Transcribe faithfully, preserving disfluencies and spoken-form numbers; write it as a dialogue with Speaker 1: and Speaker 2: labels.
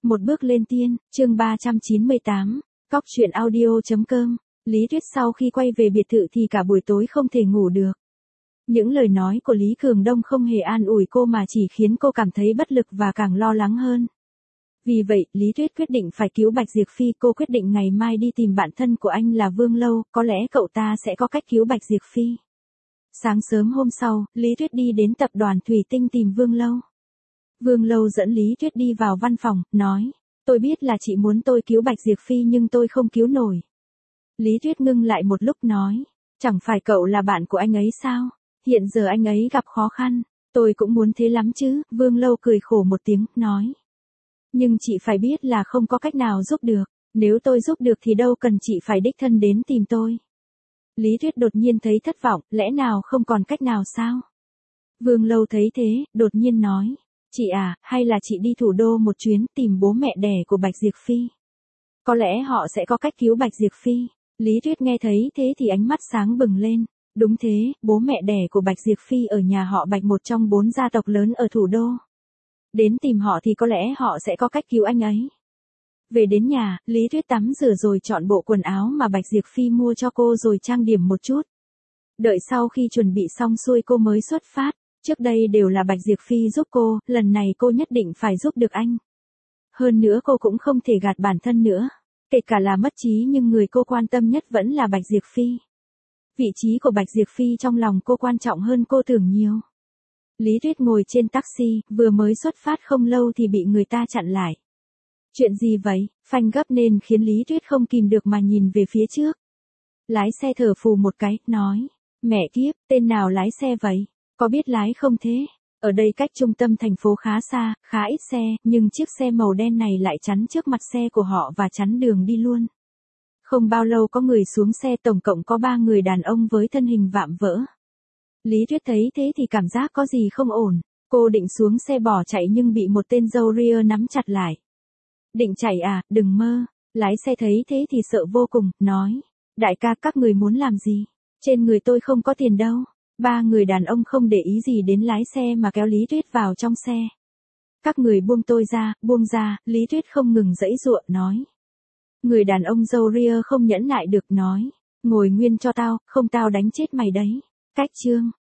Speaker 1: Một bước lên tiên, chương ba trăm chín mươi tám, cóc truyện audio.com. Lý Tuyết sau khi quay về biệt thự thì cả buổi tối không thể ngủ được. Những lời nói của Lý Cường Đông không hề an ủi cô mà chỉ khiến cô cảm thấy bất lực và càng lo lắng hơn. Vì vậy, Lý Tuyết quyết định phải cứu Bạch Diệp Phi. Cô quyết định ngày mai đi tìm bạn thân của anh là Vương Lâu, có lẽ cậu ta sẽ có cách cứu Bạch Diệp Phi. Sáng sớm hôm sau, Lý Tuyết đi đến tập đoàn Thủy Tinh tìm Vương Lâu. Vương Lâu dẫn Lý Tuyết đi vào văn phòng, nói, tôi biết là chị muốn tôi cứu Bạch Diệp Phi nhưng tôi không cứu nổi. Lý Tuyết ngưng lại một lúc nói, chẳng phải cậu là bạn của anh ấy sao? Hiện giờ anh ấy gặp khó khăn, tôi cũng muốn thế lắm chứ. Vương Lâu cười khổ một tiếng, nói. Nhưng chị phải biết là không có cách nào giúp được, nếu tôi giúp được thì đâu cần chị phải đích thân đến tìm tôi. Lý Tuyết đột nhiên thấy thất vọng, lẽ nào không còn cách nào sao? Vương Lâu thấy thế, đột nhiên nói, chị à, hay là chị đi thủ đô một chuyến tìm bố mẹ đẻ của Bạch Diệp Phi. Có lẽ họ sẽ có cách cứu Bạch Diệp Phi. Lý Tuyết nghe thấy thế thì ánh mắt sáng bừng lên. Đúng thế, bố mẹ đẻ của Bạch Diệp Phi ở nhà họ Bạch, một trong bốn gia tộc lớn ở thủ đô. Đến tìm họ thì có lẽ họ sẽ có cách cứu anh ấy. Về đến nhà, Lý Tuyết tắm rửa rồi chọn bộ quần áo mà Bạch Diệp Phi mua cho cô rồi trang điểm một chút. Đợi sau khi chuẩn bị xong xuôi cô mới xuất phát. Trước đây đều là Bạch Diệp Phi giúp cô, lần này cô nhất định phải giúp được anh. Hơn nữa cô cũng không thể gạt bản thân nữa. Kể cả là mất trí nhưng người cô quan tâm nhất vẫn là Bạch Diệp Phi. Vị trí của Bạch Diệp Phi trong lòng cô quan trọng hơn cô tưởng nhiều. Lý Tuyết ngồi trên taxi, vừa mới xuất phát không lâu thì bị người ta chặn lại. Chuyện gì vậy? Phanh gấp nên khiến Lý Tuyết không kìm được mà nhìn về phía trước. Lái xe thở phù một cái, nói, mẹ kiếp, tên nào lái xe vậy? Có biết lái không thế? Ở đây cách trung tâm thành phố khá xa, khá ít xe, nhưng chiếc xe màu đen này lại chắn trước mặt xe của họ và chắn đường đi luôn. Không bao lâu có người xuống xe, tổng cộng có ba người đàn ông với thân hình vạm vỡ. Lý Tuyết thấy thế thì cảm giác có gì không ổn. Cô định xuống xe bỏ chạy nhưng bị một tên râu ria nắm chặt lại. Định chạy à, đừng mơ. Lái xe thấy thế thì sợ vô cùng, nói. Đại ca, các người muốn làm gì? Trên người tôi không có tiền đâu. Ba người đàn ông không để ý gì đến lái xe mà kéo Lý Tuyết vào trong xe. Các người buông tôi ra, buông ra. Lý Tuyết không ngừng giãy giụa, nói. Người đàn ông râu ria không nhẫn nại được, nói. Ngồi nguyên cho tao, không tao đánh chết mày đấy. Cách chương.